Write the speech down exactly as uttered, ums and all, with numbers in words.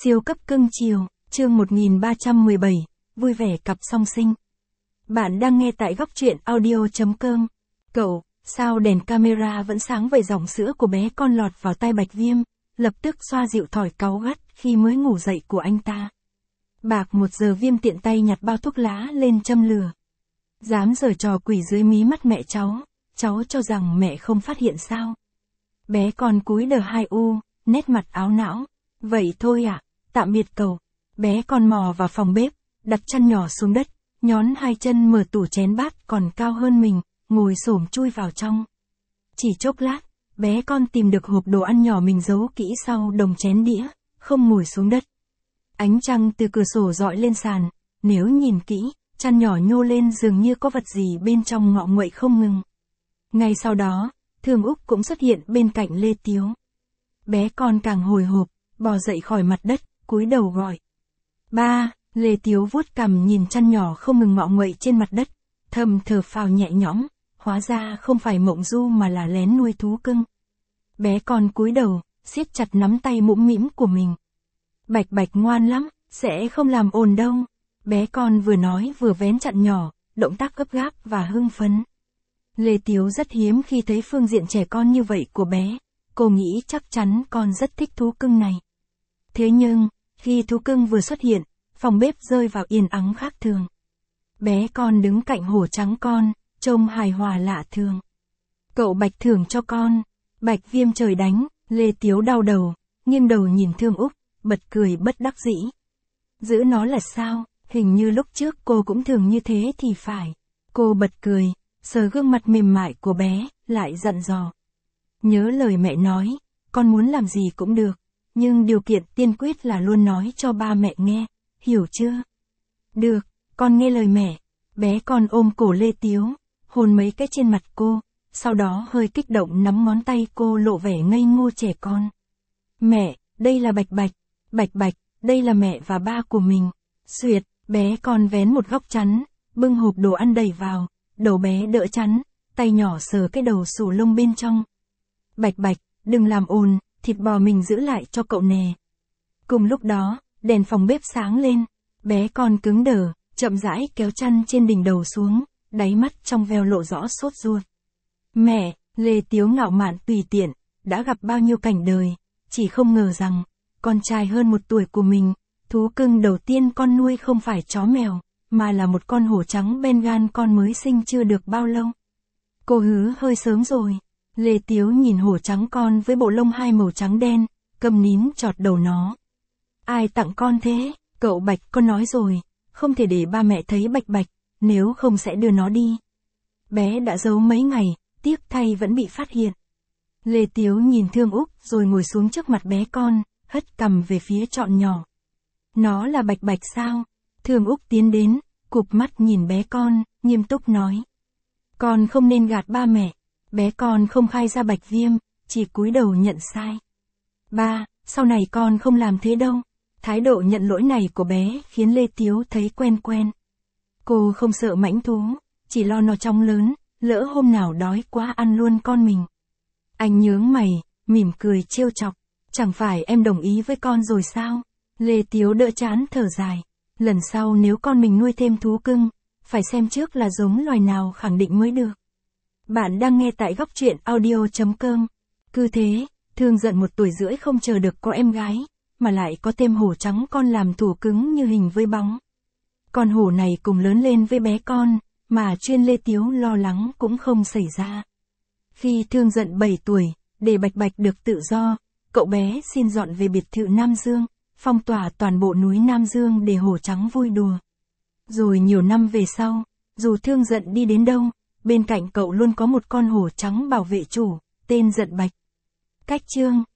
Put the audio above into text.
Siêu cấp cưng chiều, chương một nghìn ba trăm mười bảy, vui vẻ cặp song sinh. Bạn đang nghe tại góc truyện audio chấm com. Cậu, sao đèn camera vẫn sáng vậy? Dòng sữa của bé con lọt vào tai Bạch Viêm, lập tức xoa dịu thỏi cáu gắt khi mới ngủ dậy của anh ta. Bạc một giờ Viêm tiện tay nhặt bao thuốc lá lên châm lửa. Dám giở trò quỷ dưới mí mắt mẹ cháu, cháu cho rằng mẹ không phát hiện sao? Bé con cúi đờ hai u, nét mặt áo não. Vậy thôi ạ, à, tạm biệt cậu. Bé con mò vào phòng bếp, đặt chân nhỏ xuống đất, nhón hai chân mở tủ chén bát còn cao hơn mình, ngồi xổm chui vào trong. Chỉ chốc lát, bé con tìm được hộp đồ ăn nhỏ mình giấu kỹ sau đồng chén đĩa, không ngồi xuống đất. Ánh trăng từ cửa sổ dọi lên sàn, nếu nhìn kỹ, chăn nhỏ nhô lên dường như có vật gì bên trong ngọ nguậy không ngừng. Ngay sau đó, Thương Úc cũng xuất hiện bên cạnh Lê Tiếu. Bé con càng hồi hộp, bò dậy khỏi mặt đất, cúi đầu gọi. Ba, Lê Tiếu vuốt cằm nhìn chăn nhỏ không ngừng ngọ nguậy trên mặt đất, thầm thở phào nhẹ nhõm, hóa ra không phải mộng du mà là lén nuôi thú cưng. Bé con cúi đầu, siết chặt nắm tay mũm mĩm của mình. Bạch Bạch ngoan lắm, sẽ không làm ồn đâu. Bé con vừa nói vừa vén chăn nhỏ, động tác gấp gáp và hưng phấn. Lê Tiếu rất hiếm khi thấy phương diện trẻ con như vậy của bé. Cô nghĩ chắc chắn con rất thích thú cưng này. Thế nhưng, khi thú cưng vừa xuất hiện, phòng bếp rơi vào yên ắng khác thường. Bé con đứng cạnh hổ trắng con, trông hài hòa lạ thường. Cậu Bạch thưởng cho con. Bạch Viêm trời đánh, Lê Tiếu đau đầu, nghiêng đầu nhìn Thương Úc, bật cười bất đắc dĩ. Giữ nó là sao, hình như lúc trước cô cũng thường như thế thì phải. Cô bật cười, sờ gương mặt mềm mại của bé, lại dặn dò. Nhớ lời mẹ nói, con muốn làm gì cũng được, nhưng điều kiện tiên quyết là luôn nói cho ba mẹ nghe, hiểu chưa? Được, con nghe lời mẹ. Bé con ôm cổ Lê Tiếu, hôn mấy cái trên mặt cô, sau đó hơi kích động nắm ngón tay cô lộ vẻ ngây ngô trẻ con. Mẹ, đây là Bạch Bạch, Bạch Bạch, đây là mẹ và ba của mình. Xuyệt, bé con vén một góc chắn, bưng hộp đồ ăn đẩy vào, đầu bé đỡ chắn, tay nhỏ sờ cái đầu sù lông bên trong. Bạch Bạch, đừng làm ồn, thịt bò mình giữ lại cho cậu nè. Cùng lúc đó, đèn phòng bếp sáng lên, bé con cứng đờ, chậm rãi kéo chăn trên đỉnh đầu xuống, đáy mắt trong veo lộ rõ sốt ruột. Mẹ, Lê Tiếu ngạo mạn tùy tiện, đã gặp bao nhiêu cảnh đời, chỉ không ngờ rằng, con trai hơn một tuổi của mình, thú cưng đầu tiên con nuôi không phải chó mèo, mà là một con hổ trắng Bengal con mới sinh chưa được bao lâu. Cô hứa hơi sớm rồi. Lê Tiếu nhìn hổ trắng con với bộ lông hai màu trắng đen, cầm nín chọt đầu nó. Ai tặng con thế? Cậu Bạch con nói rồi, không thể để ba mẹ thấy Bạch Bạch, nếu không sẽ đưa nó đi. Bé đã giấu mấy ngày, tiếc thay vẫn bị phát hiện. Lê Tiếu nhìn Thương Úc rồi ngồi xuống trước mặt bé con, hất cằm về phía trọn nhỏ. Nó là Bạch Bạch sao? Thương Úc tiến đến, cụp mắt nhìn bé con, nghiêm túc nói. Con không nên gạt ba mẹ. Bé con không khai ra Bạch Viêm, chỉ cúi đầu nhận sai. Ba, sau này con không làm thế đâu. Thái độ nhận lỗi này của bé khiến Lê Tiếu thấy quen quen. Cô không sợ mãnh thú, chỉ lo nó chóng lớn, lỡ hôm nào đói quá ăn luôn con mình. Anh nhướng mày, mỉm cười trêu chọc. Chẳng phải em đồng ý với con rồi sao? Lê Tiếu đỡ chán thở dài. Lần sau nếu con mình nuôi thêm thú cưng, phải xem trước là giống loài nào khẳng định mới được. Bạn đang nghe tại góc truyện audio chấm com. Cứ thế, Thương giận một tuổi rưỡi không chờ được có em gái, mà lại có thêm hổ trắng con làm thủ cứng như hình với bóng. Con hổ này cùng lớn lên với bé con, mà chuyên Lê Tiếu lo lắng cũng không xảy ra. Khi Thương giận bảy tuổi, để Bạch Bạch được tự do, cậu bé xin dọn về biệt thự Nam Dương, phong tỏa toàn bộ núi Nam Dương để hổ trắng vui đùa. Rồi nhiều năm về sau, dù Thương giận đi đến đâu, bên cạnh cậu luôn có một con hổ trắng bảo vệ chủ, tên Giận Bạch. Cách chương